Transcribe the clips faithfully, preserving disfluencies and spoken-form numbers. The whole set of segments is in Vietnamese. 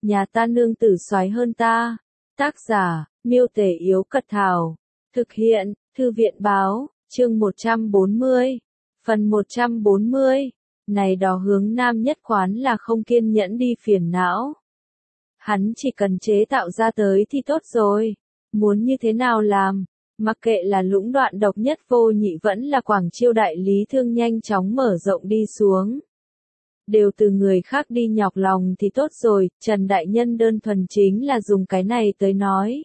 nhà ta nương tử soái hơn ta. Tác giả, Miêu Tể Yếu Cật Thảo. Thực hiện, Thư viện Báo, chương một trăm bốn mươi. Phần một trăm bốn mươi. Này đó hướng nam nhất quán là không kiên nhẫn đi phiền não. Hắn chỉ cần chế tạo ra tới thì tốt rồi. Muốn như thế nào làm? Mặc kệ là lũng đoạn độc nhất vô nhị vẫn là Quảng Chiêu đại lý thương nhanh chóng mở rộng đi xuống. Đều từ người khác đi nhọc lòng thì tốt rồi, Trần Đại Nhân đơn thuần chính là dùng cái này tới nói.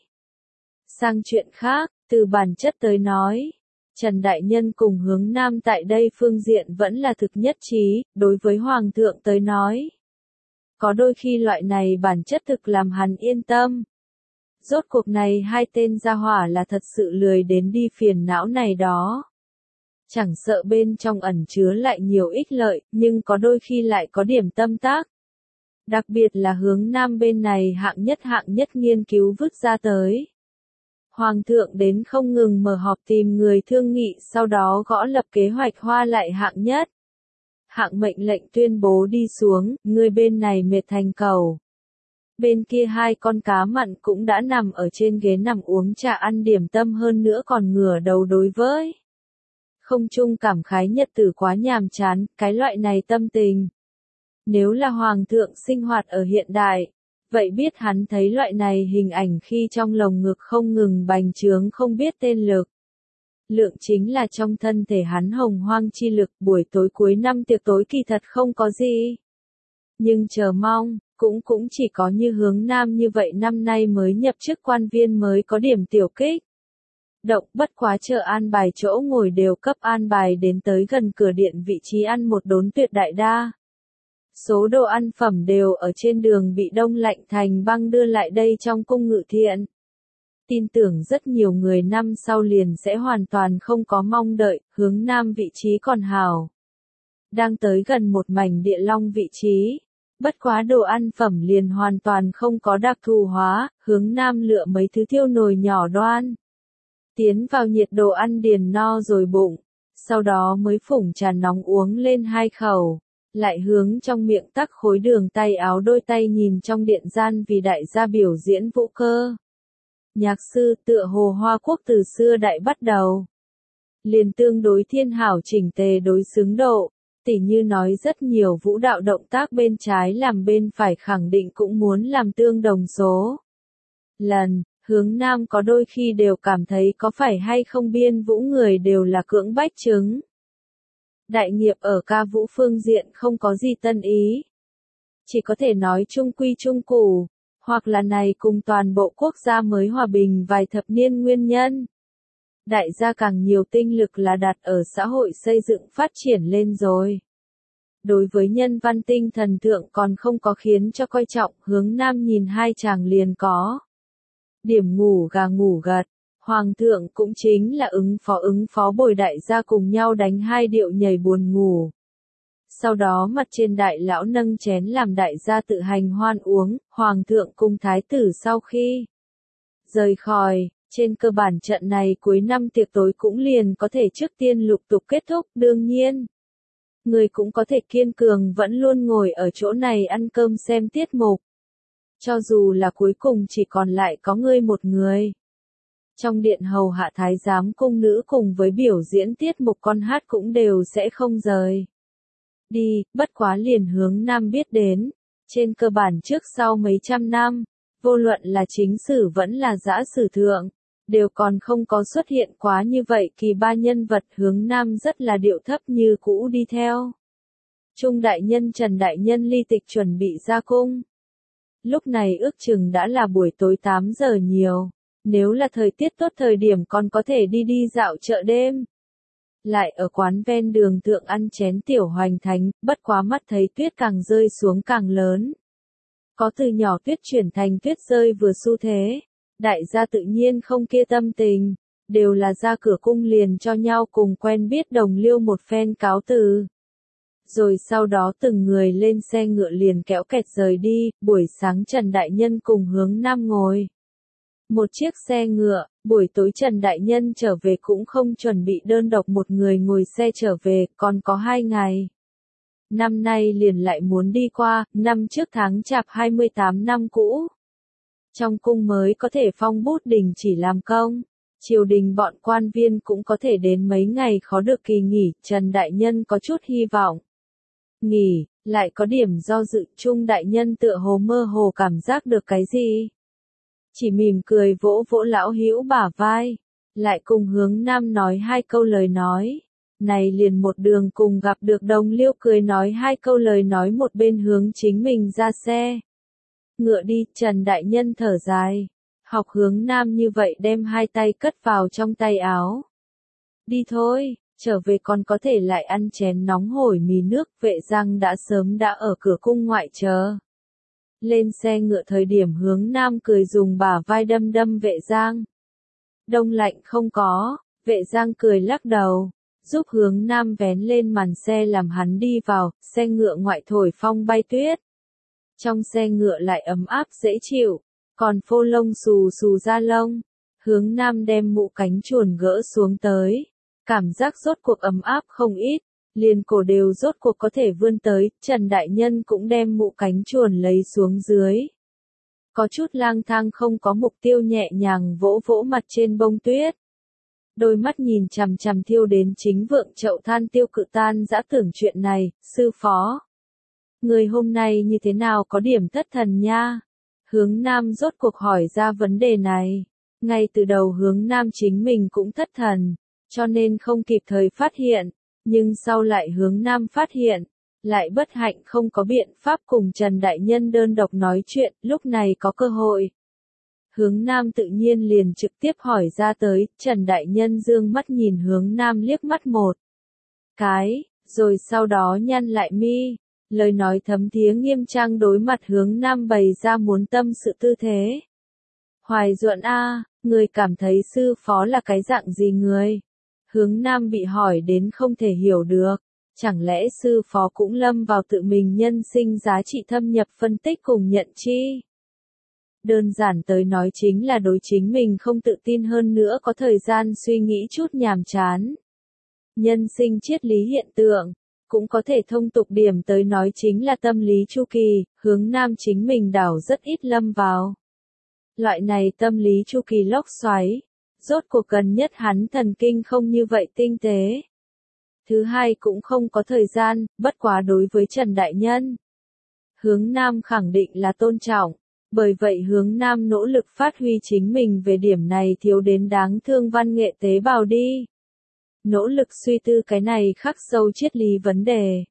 Sang chuyện khác, từ bản chất tới nói, Trần Đại Nhân cùng hướng nam tại đây phương diện vẫn là thực nhất trí, đối với Hoàng thượng tới nói. Có đôi khi loại này bản chất thực làm hắn yên tâm. Rốt cuộc này hai tên gia hỏa là thật sự lười đến đi phiền não này đó. Chẳng sợ bên trong ẩn chứa lại nhiều ích lợi, nhưng có đôi khi lại có điểm tâm tác. Đặc biệt là hướng nam bên này hạng nhất hạng nhất nghiên cứu vứt ra tới. Hoàng thượng đến không ngừng mở họp tìm người thương nghị, sau đó gõ lập kế hoạch hoa lại hạng nhất. Hạng mệnh lệnh tuyên bố đi xuống, người bên này mệt thành cầu. Bên kia hai con cá mặn cũng đã nằm ở trên ghế nằm uống trà ăn điểm tâm hơn nữa còn ngửa đầu đối với. Không chung cảm khái nhật tử quá nhàm chán, cái loại này tâm tình. Nếu là Hoàng thượng sinh hoạt ở hiện đại, vậy biết hắn thấy loại này hình ảnh khi trong lồng ngực không ngừng bành trướng không biết tên lực. Lượng chính là trong thân thể hắn hồng hoang chi lực, buổi tối cuối năm tiệc tối kỳ thật không có gì. Nhưng chờ mong, cũng cũng chỉ có như hướng nam như vậy năm nay mới nhập chức quan viên mới có điểm tiểu kích. Động bất quá chờ an bài chỗ ngồi đều cấp an bài đến tới gần cửa điện vị trí ăn một đốn tuyệt đại đa. Số đồ ăn phẩm đều ở trên đường bị đông lạnh thành băng đưa lại đây trong cung ngự thiện. Tin tưởng rất nhiều người năm sau liền sẽ hoàn toàn không có mong đợi, hướng nam vị trí còn hào. Đang tới gần một mảnh địa long vị trí. Bất quá đồ ăn phẩm liền hoàn toàn không có đặc thù hóa, hướng nam lựa mấy thứ thiêu nồi nhỏ đoan. Tiến vào nhiệt đồ ăn điền no rồi bụng, sau đó mới phủng trà nóng uống lên hai khẩu, lại hướng trong miệng tắc khối đường tay áo đôi tay nhìn trong điện gian vì đại gia biểu diễn vũ cơ. Nhạc sư tựa hồ Hoa Quốc từ xưa đại bắt đầu. Liền tương đối thiên hảo chỉnh tề đối xứng độ, tỉ như nói rất nhiều vũ đạo động tác bên trái làm bên phải khẳng định cũng muốn làm tương đồng số. Lần, hướng nam có đôi khi đều cảm thấy có phải hay không biên vũ người đều là cưỡng bách chứng. Đại nghiệp ở ca vũ phương diện không có gì tân ý. Chỉ có thể nói trung quy trung cụ, hoặc là này cùng toàn bộ quốc gia mới hòa bình vài thập niên nguyên nhân. Đại gia càng nhiều tinh lực là đặt ở xã hội xây dựng phát triển lên rồi. Đối với nhân văn tinh thần thượng còn không có khiến cho coi trọng, hướng nam nhìn hai chàng liền có. Điểm ngủ gà ngủ gật, Hoàng thượng cũng chính là ứng phó ứng phó bồi đại gia cùng nhau đánh hai điệu nhảy buồn ngủ. Sau đó mặt trên đại lão nâng chén làm đại gia tự hành hoan uống, Hoàng thượng cùng thái tử sau khi rời khỏi, trên cơ bản trận này cuối năm tiệc tối cũng liền có thể trước tiên lục tục kết thúc, đương nhiên. Người cũng có thể kiên cường vẫn luôn ngồi ở chỗ này ăn cơm xem tiết mục. Cho dù là cuối cùng chỉ còn lại có ngươi một người. Trong điện hầu hạ thái giám cung nữ cùng với biểu diễn tiết mục con hát cũng đều sẽ không rời đi, bất quá liền hướng nam biết đến. Trên cơ bản trước sau mấy trăm năm, vô luận là chính sử vẫn là dã sử thượng, đều còn không có xuất hiện quá như vậy kỳ ba nhân vật hướng nam rất là điệu thấp như cũ đi theo. Trung đại nhân Trần Đại Nhân ly tịch chuẩn bị ra cung. Lúc này ước chừng đã là buổi tối tám giờ nhiều, nếu là thời tiết tốt thời điểm còn có thể đi đi dạo chợ đêm. Lại ở quán ven đường thượng ăn chén tiểu hoành thánh, bất quá mắt thấy tuyết càng rơi xuống càng lớn. Có từ nhỏ tuyết chuyển thành tuyết rơi vừa xu thế, đại gia tự nhiên không kia tâm tình, đều là ra cửa cung liền cho nhau cùng quen biết đồng liêu một phen cáo từ. Rồi sau đó từng người lên xe ngựa liền kéo kẹt rời đi, buổi sáng Trần Đại Nhân cùng hướng nam ngồi. Một chiếc xe ngựa, buổi tối Trần Đại Nhân trở về cũng không chuẩn bị đơn độc một người ngồi xe trở về, còn có hai ngày. năm nay liền lại muốn đi qua, năm trước tháng chạp hai mươi tám năm cũ. Trong cung mới có thể phong bút đình chỉ làm công, triều đình bọn quan viên cũng có thể đến mấy ngày khó được kỳ nghỉ, Trần Đại Nhân có chút hy vọng. Nghỉ, lại có điểm do dự, Trung Đại Nhân tựa hồ mơ hồ cảm giác được cái gì. Chỉ mỉm cười vỗ vỗ lão hữu bả vai, lại cùng Hướng Nam nói hai câu lời nói. Này liền một đường cùng gặp được Đồng Liêu cười nói hai câu lời nói một bên hướng chính mình ra xe. Ngựa đi, Trần Đại Nhân thở dài. Học Hướng Nam như vậy đem hai tay cất vào trong tay áo. Đi thôi, trở về còn có thể lại ăn chén nóng hổi mì nước, Vệ Giang đã sớm đã ở cửa cung ngoại chờ. Lên xe ngựa thời điểm Hướng Nam cười dùng bả vai đâm đâm Vệ Giang. Đông lạnh không có, Vệ Giang cười lắc đầu, giúp Hướng Nam vén lên màn xe làm hắn đi vào, xe ngựa ngoại thổi phong bay tuyết. Trong xe ngựa lại ấm áp dễ chịu, còn phô lông xù xù da lông. Hướng Nam đem mũ cánh chuồn gỡ xuống tới, cảm giác rốt cuộc ấm áp không ít, liền cổ đều rốt cuộc có thể vươn tới, Trần Đại Nhân cũng đem mũ cánh chuồn lấy xuống dưới. Có chút lang thang không có mục tiêu nhẹ nhàng vỗ vỗ mặt trên bông tuyết. Đôi mắt nhìn chằm chằm thiêu đến chính vượng chậu than tiêu cự tan dã tưởng chuyện này, sư phó. Người hôm nay như thế nào có điểm thất thần nha? Hướng Nam rốt cuộc hỏi ra vấn đề này. Ngay từ đầu Hướng Nam chính mình cũng thất thần, cho nên không kịp thời phát hiện, nhưng sau lại Hướng Nam phát hiện, lại bất hạnh không có biện pháp cùng Trần Đại Nhân đơn độc nói chuyện, lúc này có cơ hội. Hướng Nam tự nhiên liền trực tiếp hỏi ra tới, Trần Đại Nhân dương mắt nhìn Hướng Nam liếc mắt một cái, rồi sau đó nhăn lại mi, lời nói thấm thía nghiêm trang đối mặt Hướng Nam bày ra muốn tâm sự tư thế. Hoài Duận a, người cảm thấy sư phó là cái dạng gì người? Hướng Nam bị hỏi đến không thể hiểu được, chẳng lẽ sư phó cũng lâm vào tự mình nhân sinh giá trị thâm nhập phân tích cùng nhận chi? Đơn giản tới nói chính là đối chính mình không tự tin hơn nữa có thời gian suy nghĩ chút nhàm chán. Nhân sinh triết lý hiện tượng, cũng có thể thông tục điểm tới nói chính là tâm lý chu kỳ, Hướng Nam chính mình đảo rất ít lâm vào. Loại này tâm lý chu kỳ lốc xoáy, rốt cuộc gần nhất hắn thần kinh không như vậy tinh tế. Thứ hai cũng không có thời gian, bất quá đối với Trần Đại Nhân. Hướng Nam khẳng định là tôn trọng, bởi vậy Hướng Nam nỗ lực phát huy chính mình về điểm này thiếu đến đáng thương văn nghệ tế bào đi. Nỗ lực suy tư cái này khắc sâu triết lý vấn đề.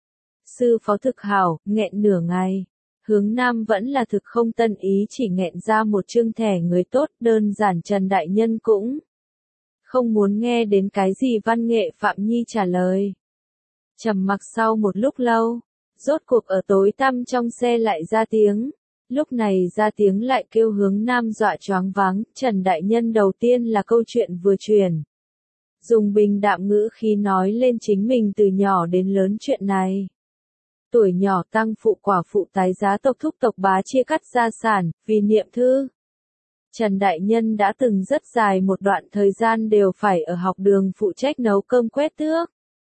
Sư phó thực hảo, nghẹn nửa ngày. Hướng Nam vẫn là thực không tân ý chỉ nghẹn ra một chương thẻ người tốt, đơn giản Trần Đại Nhân cũng không muốn nghe đến cái gì văn nghệ Phạm Nhi trả lời. Trầm mặc sau một lúc lâu, rốt cuộc ở tối tăm trong xe lại ra tiếng. Lúc này ra tiếng lại kêu Hướng Nam dọa choáng váng, Trần Đại Nhân đầu tiên là câu chuyện vừa truyền. Dùng bình đạm ngữ khi nói lên chính mình từ nhỏ đến lớn chuyện này. Tuổi nhỏ tăng phụ quả phụ tái giá tộc thúc tộc bá chia cắt gia sản, vì niệm thư. Trần Đại Nhân đã từng rất dài một đoạn thời gian đều phải ở học đường phụ trách nấu cơm quét tước.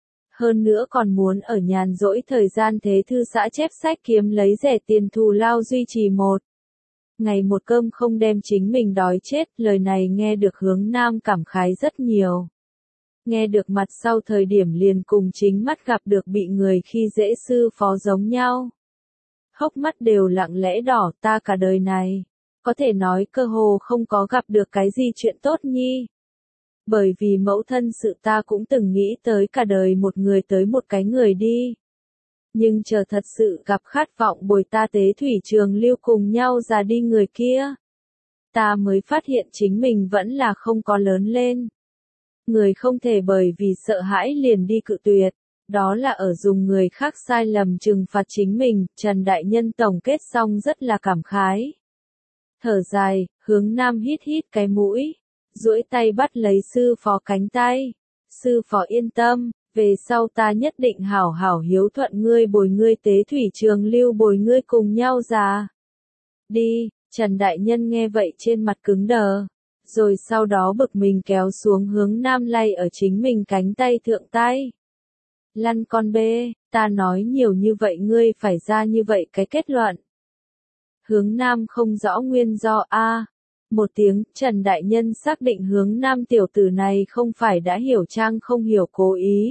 Hơn nữa còn muốn ở nhàn rỗi thời gian thế thư xã chép sách kiếm lấy rẻ tiền thù lao duy trì một. Ngày một cơm không đem chính mình đói chết, lời này nghe được Hướng Nam cảm khái rất nhiều. Nghe được mặt sau thời điểm liền cùng chính mắt gặp được bị người khi dễ sư phó giống nhau. Hốc mắt đều lặng lẽ đỏ, ta cả đời này, có thể nói cơ hồ không có gặp được cái gì chuyện tốt nhi. Bởi vì mẫu thân sự ta cũng từng nghĩ tới cả đời một người tới một cái người đi. Nhưng chờ thật sự gặp khát vọng bồi ta tế thủy trường lưu cùng nhau ra đi người kia. Ta mới phát hiện chính mình vẫn là không có lớn lên. Người không thể bởi vì sợ hãi liền đi cự tuyệt, đó là ở dùng người khác sai lầm trừng phạt chính mình, Trần Đại Nhân tổng kết xong rất là cảm khái. Thở dài, Hướng Nam hít hít cái mũi, duỗi tay bắt lấy sư phó cánh tay. Sư phó yên tâm, về sau ta nhất định hảo hảo hiếu thuận ngươi bồi ngươi tế thủy trường lưu bồi ngươi cùng nhau già. Đi, Trần Đại Nhân nghe vậy trên mặt cứng đờ. Rồi sau đó bực mình kéo xuống Hướng Nam lay ở chính mình cánh tay thượng tay. Lăn con bê, Ta nói nhiều như vậy ngươi phải ra như vậy cái kết luận. Hướng Nam không rõ nguyên do a. Một tiếng, Trần Đại Nhân xác định Hướng Nam tiểu tử này không phải đã hiểu trang không hiểu cố ý.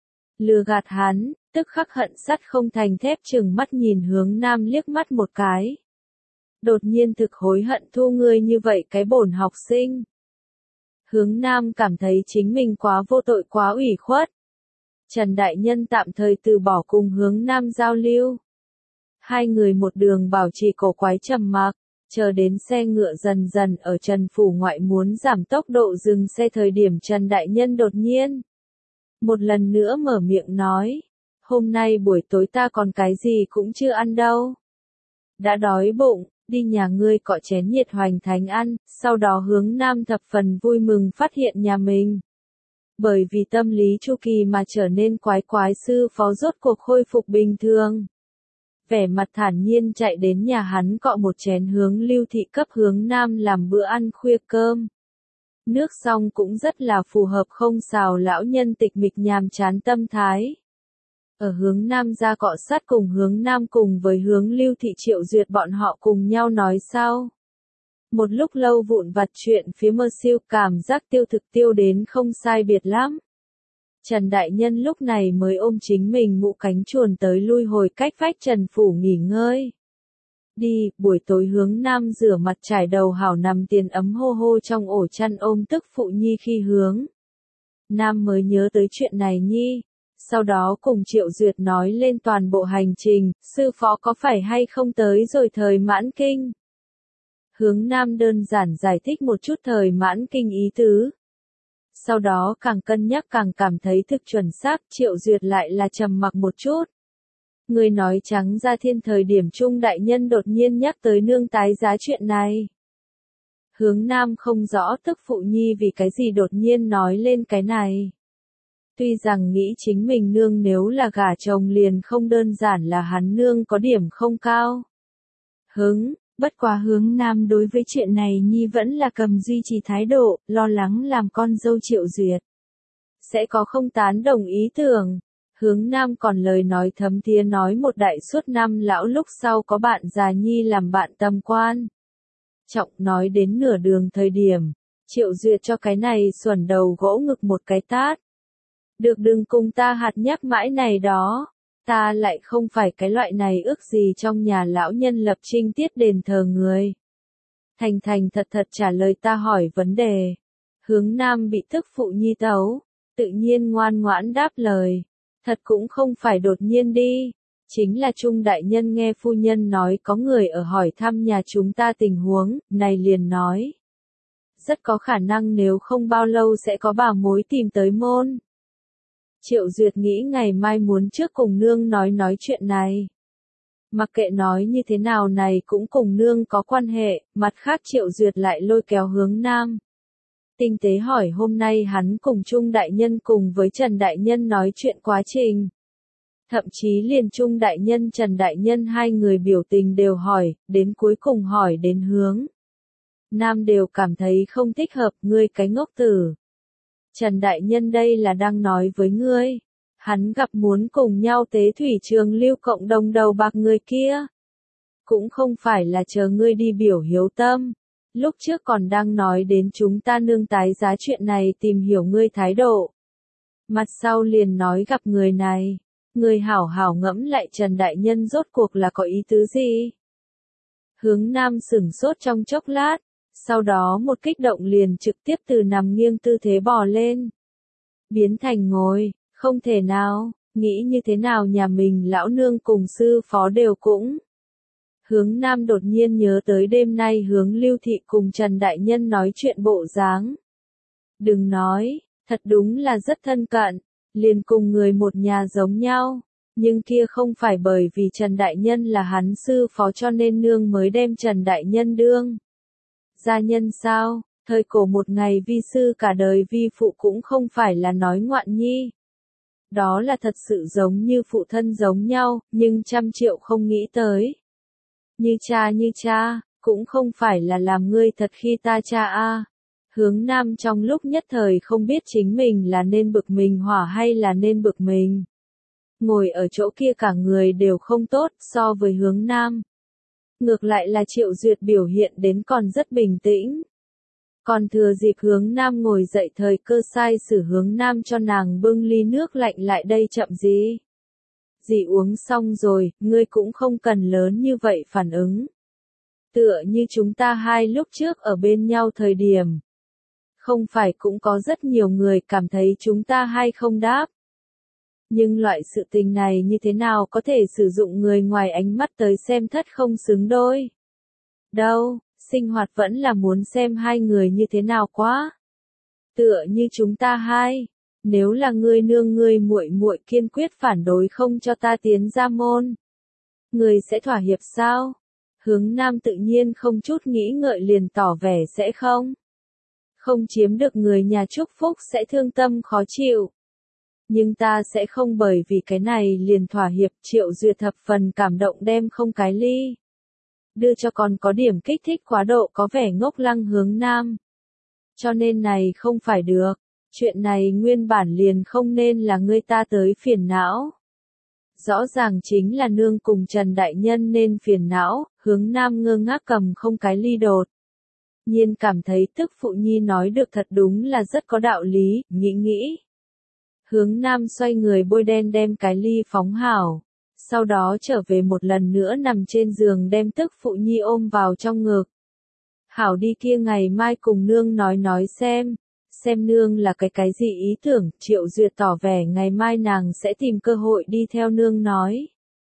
Lừa gạt hắn, tức khắc hận sắt không thành thép chừng mắt nhìn Hướng Nam liếc mắt một cái. Đột nhiên thực hối hận thu ngươi như vậy cái bổn học sinh. Hướng Nam cảm thấy chính mình quá vô tội quá ủy khuất. Trần Đại Nhân tạm thời từ bỏ cùng Hướng Nam giao lưu. Hai người một đường bảo trì cổ quái trầm mặc, chờ đến xe ngựa dần dần ở Trần Phủ ngoại muốn giảm tốc độ dừng xe thời điểm Trần Đại Nhân đột nhiên. Một lần nữa mở miệng nói, hôm nay buổi tối ta còn cái gì cũng chưa ăn đâu. Đã đói bụng, đi nhà ngươi cọ chén nhiệt hoành thánh ăn, sau đó Hướng Nam thập phần vui mừng phát hiện nhà mình. Bởi vì tâm lý chu kỳ mà trở nên quái quái sư phó rốt cuộc khôi phục bình thường. Vẻ mặt thản nhiên chạy đến nhà hắn cọ một chén Hướng Lưu Thị cấp Hướng Nam làm bữa ăn khuya cơm. Nước xong cũng rất là phù hợp không xào lão nhân tịch mịch nhàm chán tâm thái. Ở Hướng Nam ra cọ sát cùng Hướng Nam cùng với Hướng Lưu Thị Triệu Duyệt bọn họ cùng nhau nói sau. Một lúc lâu vụn vặt chuyện phía mơ siêu cảm giác tiêu thực tiêu đến không sai biệt lắm. Trần Đại Nhân lúc này mới ôm chính mình ngụ cánh chuồn tới lui hồi cách vách Trần Phủ nghỉ ngơi. Đi, buổi tối Hướng Nam rửa mặt trải đầu hảo nằm tiền ấm hô hô trong ổ chăn ôm tức phụ nhi khi Hướng Nam mới nhớ tới chuyện này nhi. Sau đó cùng Triệu Duyệt nói lên toàn bộ hành trình, sư phó có phải hay không tới rồi thời mãn kinh. Hướng Nam đơn giản giải thích một chút thời mãn kinh ý tứ. Sau đó càng cân nhắc càng cảm thấy thực chuẩn xác, Triệu Duyệt lại là trầm mặc một chút. Người nói trắng ra thiên thời điểm Trung Đại Nhân đột nhiên nhắc tới nương tái giá chuyện này. Hướng Nam không rõ tức phụ nhi vì cái gì đột nhiên nói lên cái này. Tuy rằng nghĩ chính mình nương nếu là gả chồng liền không đơn giản là hắn nương có điểm không cao. Hứng, bất quá Hướng Nam đối với chuyện này nhi vẫn là cầm duy trì thái độ, lo lắng làm con dâu Triệu Duyệt sẽ có không tán đồng ý tưởng. Hướng Nam còn lời nói thấm thía nói một đại suốt năm lão lúc sau có bạn già nhi làm bạn tâm quan. Trọng nói đến nửa đường thời điểm, Triệu Duyệt cho cái này xuẩn đầu gỗ ngực một cái tát. Được đừng cùng ta hạt nhắc mãi này đó, ta lại không phải cái loại này ước gì trong nhà lão nhân lập trinh tiết đền thờ người. Thành thành thật thật trả lời ta hỏi vấn đề. Hướng Nam bị tức phụ nhi tấu, tự nhiên ngoan ngoãn đáp lời. Thật cũng không phải đột nhiên đi, chính là Trung Đại Nhân nghe phu nhân nói có người ở hỏi thăm nhà chúng ta tình huống, này liền nói. Rất có khả năng nếu không bao lâu sẽ có bà mối tìm tới môn. Triệu Duyệt nghĩ ngày mai muốn trước cùng nương nói nói chuyện này. Mặc kệ nói như thế nào này cũng cùng nương có quan hệ, mặt khác Triệu Duyệt lại lôi kéo Hướng Nam. Tinh tế hỏi hôm nay hắn cùng Trung Đại Nhân cùng với Trần Đại Nhân nói chuyện quá trình. Thậm chí liền Trung Đại Nhân Trần Đại Nhân hai người biểu tình đều hỏi, đến cuối cùng hỏi đến Hướng Nam đều cảm thấy không thích hợp, ngươi cái ngốc tử. Trần Đại Nhân đây là đang nói với ngươi. Hắn gặp muốn cùng nhau tế thủy trường lưu cộng đồng đầu bạc người kia. Cũng không phải là chờ ngươi đi biểu hiếu tâm. Lúc trước còn đang nói đến chúng ta nương tái giá chuyện này tìm hiểu ngươi thái độ. Mặt sau liền nói gặp người này. Người hảo hảo ngẫm lại Trần Đại Nhân rốt cuộc là có ý tứ gì? Hướng Nam sửng sốt trong chốc lát. Sau đó một kích động liền trực tiếp từ nằm nghiêng tư thế bò lên. Biến thành ngồi, không thể nào, nghĩ như thế nào nhà mình lão nương cùng sư phó đều cũng. Hướng Nam đột nhiên nhớ tới đêm nay Hướng Lưu Thị cùng Trần Đại Nhân nói chuyện bộ dáng. Đừng nói, thật đúng là rất thân cận, liền cùng người một nhà giống nhau. Nhưng kia không phải bởi vì Trần Đại Nhân là hắn sư phó cho nên nương mới đem Trần Đại Nhân đương gia nhân sao, thời cổ một ngày vi sư cả đời vi phụ cũng không phải là nói ngoạn nhi. Đó là thật sự giống như phụ thân giống nhau, nhưng trăm triệu không nghĩ tới. Như cha như cha, cũng không phải là làm ngươi thật khi ta cha a. Hướng Nam trong lúc nhất thời không biết chính mình là nên bực mình hỏa hay là nên bực mình. Ngồi ở chỗ kia cả người đều không tốt so với hướng nam. Ngược lại là Triệu Duyệt biểu hiện đến còn rất bình tĩnh. Còn thừa dịp hướng nam ngồi dậy thời cơ sai sử hướng nam cho nàng bưng ly nước lạnh lại đây chậm gì. Dì uống xong rồi, ngươi cũng không cần lớn như vậy phản ứng. Tựa như chúng ta hai lúc trước ở bên nhau thời điểm. Không phải cũng có rất nhiều người cảm thấy chúng ta hai không đáp. Nhưng loại sự tình này như thế nào có thể sử dụng người ngoài ánh mắt tới xem thất không xứng đôi. Đâu, sinh hoạt vẫn là muốn xem hai người như thế nào quá. Tựa như chúng ta hai, nếu là ngươi nương ngươi muội muội kiên quyết phản đối không cho ta tiến ra môn. Ngươi sẽ thỏa hiệp sao? Hướng nam tự nhiên không chút nghĩ ngợi liền tỏ vẻ sẽ không. Không chiếm được người nhà chúc phúc sẽ thương tâm khó chịu. Nhưng ta sẽ không bởi vì cái này liền thỏa hiệp. Triệu Duyệt thập phần cảm động đem không cái ly. Đưa cho còn có điểm kích thích quá độ có vẻ ngốc lăng hướng nam. Cho nên này không phải được. Chuyện này nguyên bản liền không nên là ngươi ta tới phiền não. Rõ ràng chính là nương cùng Trần Đại Nhân nên phiền não, hướng nam ngơ ngác cầm không cái ly đột. Nhiên cảm thấy tức phụ nhi nói được thật đúng là rất có đạo lý, nghĩ nghĩ. Hướng nam xoay người bôi đen đem cái ly phóng hảo. Sau đó trở về một lần nữa nằm trên giường đem tức phụ nhi ôm vào trong ngực. Hảo đi kia ngày mai cùng nương nói nói xem. Xem nương là cái cái gì ý tưởng, Triệu Duyệt tỏ vẻ ngày mai nàng sẽ tìm cơ hội đi theo nương nói.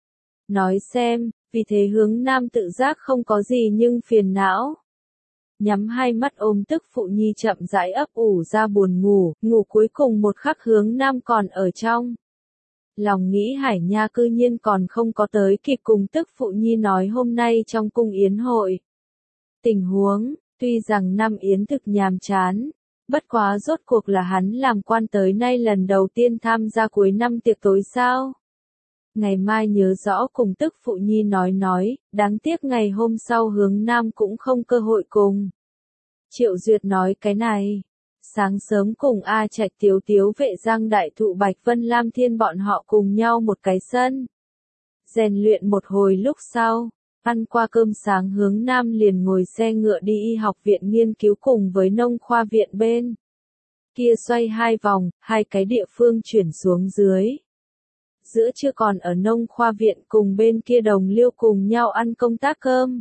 Nói xem, vì thế hướng nam tự giác không có gì nhưng phiền não. Nhắm hai mắt ôm tức phụ nhi chậm rãi ấp ủ ra buồn ngủ, ngủ cuối cùng một khắc hướng nam còn ở trong. Lòng nghĩ Hải Nha cư nhiên còn không có tới kịp cùng tức phụ nhi nói hôm nay trong cung yến hội. Tình huống, tuy rằng năm yến thực nhàm chán. Bất quá rốt cuộc là hắn làm quan tới nay lần đầu tiên tham gia cuối năm tiệc tối sao. Ngày mai nhớ rõ cùng tức phụ nhi nói nói, đáng tiếc ngày hôm sau hướng nam cũng không cơ hội cùng. Triệu Duyệt nói cái này. Sáng sớm cùng A Trạch Tiếu Tiếu Vệ Giang Đại Thụ Bạch Vân Lam Thiên bọn họ cùng nhau một cái sân. Rèn luyện một hồi lúc sau. Ăn qua cơm sáng hướng nam liền ngồi xe ngựa đi y học viện nghiên cứu cùng với nông khoa viện bên. Kia xoay hai vòng, hai cái địa phương chuyển xuống dưới. Giữa chưa còn ở nông khoa viện cùng bên kia đồng liêu cùng nhau ăn công tác cơm.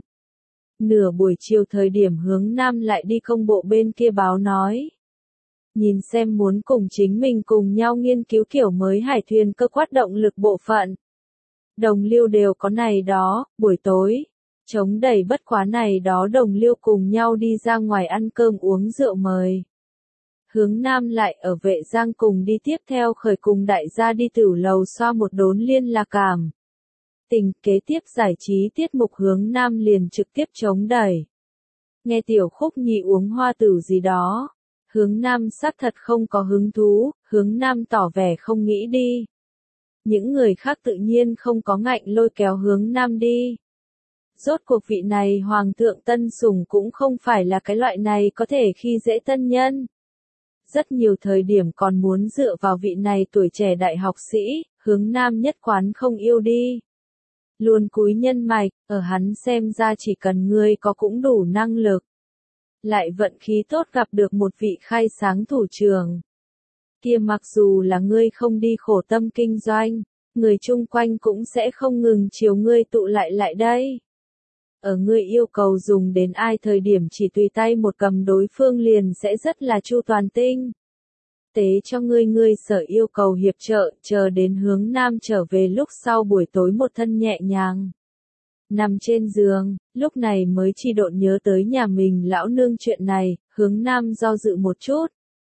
Nửa buổi chiều thời điểm hướng nam lại đi công bộ bên kia báo nói. Nhìn xem muốn cùng chính mình cùng nhau nghiên cứu kiểu mới hải thuyền cơ quát động lực bộ phận. Đồng liêu đều có này đó, buổi tối, chống đẩy bất quá này đó đồng liêu cùng nhau đi ra ngoài ăn cơm uống rượu mời. Hướng nam lại ở Vệ Giang cùng đi tiếp theo khởi cùng đại gia đi tửu lầu xoa một đốn liên lạc cảm. Tình kế tiếp giải trí tiết mục hướng nam liền trực tiếp chống đẩy. Nghe tiểu khúc nhị uống hoa tử gì đó. Hướng nam xác thật không có hứng thú, hướng nam tỏ vẻ không nghĩ đi. Những người khác tự nhiên không có ngạnh lôi kéo hướng nam đi. Rốt cuộc vị này hoàng thượng tân sủng cũng không phải là cái loại này có thể khi dễ tân nhân. Rất nhiều thời điểm còn muốn dựa vào vị này tuổi trẻ đại học sĩ, hướng nam nhất quán không yêu đi. Luôn cúi nhân mạch, ở hắn xem ra chỉ cần ngươi có cũng đủ năng lực. Lại vận khí tốt gặp được một vị khai sáng thủ trưởng. Kia mặc dù là ngươi không đi khổ tâm kinh doanh, người chung quanh cũng sẽ không ngừng chiều ngươi tụ lại lại đây. Ở ngươi yêu cầu dùng đến ai thời điểm chỉ tùy tay một cầm đối phương liền sẽ rất là chu toàn tinh. Tế cho ngươi ngươi sở yêu cầu hiệp trợ, chờ đến hướng nam trở về lúc sau buổi tối một thân nhẹ nhàng. Nằm trên giường, lúc này mới chi độn nhớ tới nhà mình lão nương chuyện này, hướng nam do dự một chút.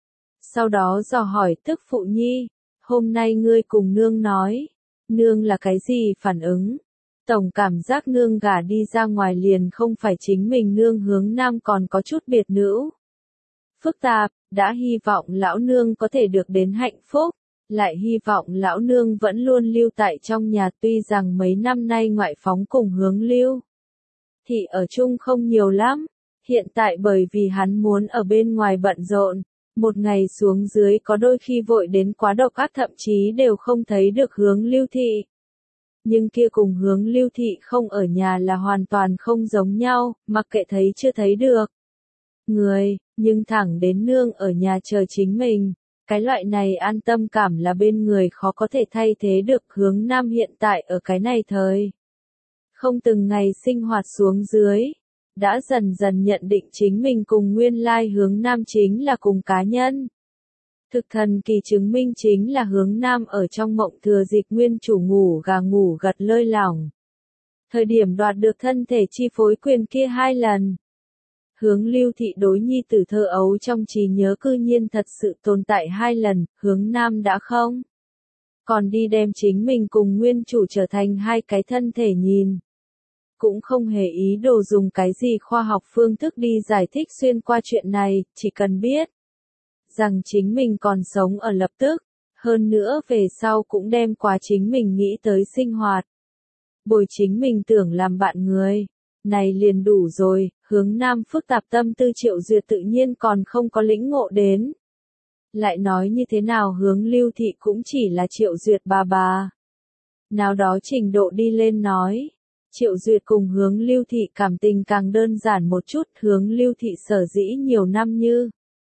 Sau đó dò hỏi tức phụ nhi, hôm nay ngươi cùng nương nói, nương là cái gì phản ứng? Tổng cảm giác nương gả đi ra ngoài liền không phải chính mình nương hướng nam còn có chút biệt nữ. Phức tạp, đã hy vọng lão nương có thể được đến hạnh phúc, lại hy vọng lão nương vẫn luôn lưu tại trong nhà tuy rằng mấy năm nay ngoại phóng cùng hướng lưu. Thì ở chung không nhiều lắm, hiện tại bởi vì hắn muốn ở bên ngoài bận rộn, Một ngày xuống dưới có đôi khi vội đến quá độc ác thậm chí đều không thấy được Hướng Lưu Thị. Nhưng kia cùng Hướng Lưu Thị không ở nhà là hoàn toàn không giống nhau, mặc kệ thấy chưa thấy được người, nhưng thẳng đến nương ở nhà chờ chính mình. Cái loại này an tâm cảm là bên người khó có thể thay thế được. Hướng Nam hiện tại ở cái này thời. Không từng ngày sinh hoạt xuống dưới. Đã dần dần nhận định chính mình cùng nguyên lai Hướng Nam chính là cùng cá nhân. Thực thần kỳ chứng minh chính là Hướng Nam ở trong mộng thừa dịch nguyên chủ ngủ gà ngủ gật lơi lỏng. Thời điểm đoạt được thân thể chi phối quyền kia hai lần. Hướng Lưu Thị đối nhi tử thơ ấu trong trí nhớ cư nhiên thật sự tồn tại hai lần, Hướng Nam đã không. Còn đi đem chính mình cùng nguyên chủ trở thành hai cái thân thể nhìn. Cũng không hề ý đồ dùng cái gì khoa học phương thức đi giải thích xuyên qua chuyện này, chỉ cần biết rằng chính mình còn sống ở lập tức, hơn nữa về sau cũng đem quá chính mình nghĩ tới sinh hoạt. Bồi chính mình tưởng làm bạn người, này liền đủ rồi. Hướng Nam phức tạp tâm tư Triệu Duyệt tự nhiên còn không có lĩnh ngộ đến. Lại nói như thế nào Hướng Lưu Thị cũng chỉ là Triệu Duyệt bà bà. Nào đó trình độ đi lên nói. Triệu Duyệt cùng Hướng Lưu Thị cảm tình càng đơn giản một chút. Hướng Lưu Thị sở dĩ nhiều năm như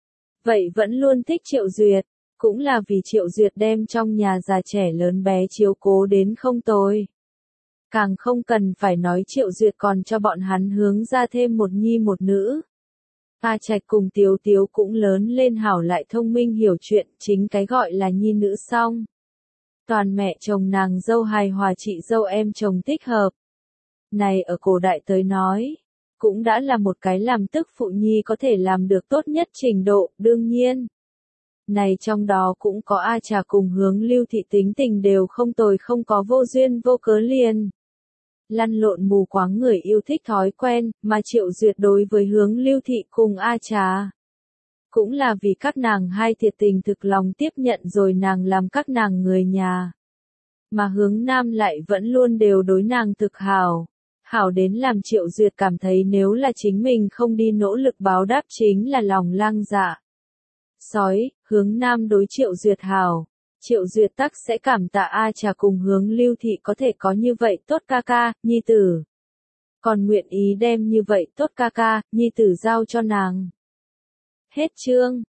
vậy vẫn luôn thích Triệu Duyệt. Cũng là vì Triệu Duyệt đem trong nhà già trẻ lớn bé chiếu cố đến không tồi. Càng không cần phải nói Triệu Duyệt còn cho bọn hắn hướng ra thêm một nhi một nữ. A Trạch cùng Tiếu Tiếu cũng lớn lên hảo lại thông minh hiểu chuyện, chính cái gọi là nhi nữ song. Toàn mẹ chồng nàng dâu hài hòa chị dâu em chồng thích hợp. Này ở cổ đại tới nói, cũng đã là một cái làm tức phụ nhi có thể làm được tốt nhất trình độ, đương nhiên. Này trong đó cũng có A Trà cùng Hướng Lưu Thị tính tình đều không tồi không có vô duyên vô cớ liền. Lăn lộn mù quáng người yêu thích thói quen, mà Triệu Duyệt đối với Hướng Lưu Thị cùng A Trà. Cũng là vì các nàng hai thiệt tình thực lòng tiếp nhận rồi nàng làm các nàng người nhà. Mà Hướng Nam lại vẫn luôn đều đối nàng thực hảo. Hảo đến làm Triệu Duyệt cảm thấy nếu là chính mình không đi nỗ lực báo đáp chính là lòng lang dạ. Sói, Hướng Nam đối Triệu Duyệt hảo. Triệu Duyệt tắc sẽ cảm tạ A Trà cùng Hướng Lưu Thị có thể có như vậy tốt ca ca, nhi tử. Còn nguyện ý đem như vậy tốt ca ca, nhi tử giao cho nàng. Hết chương.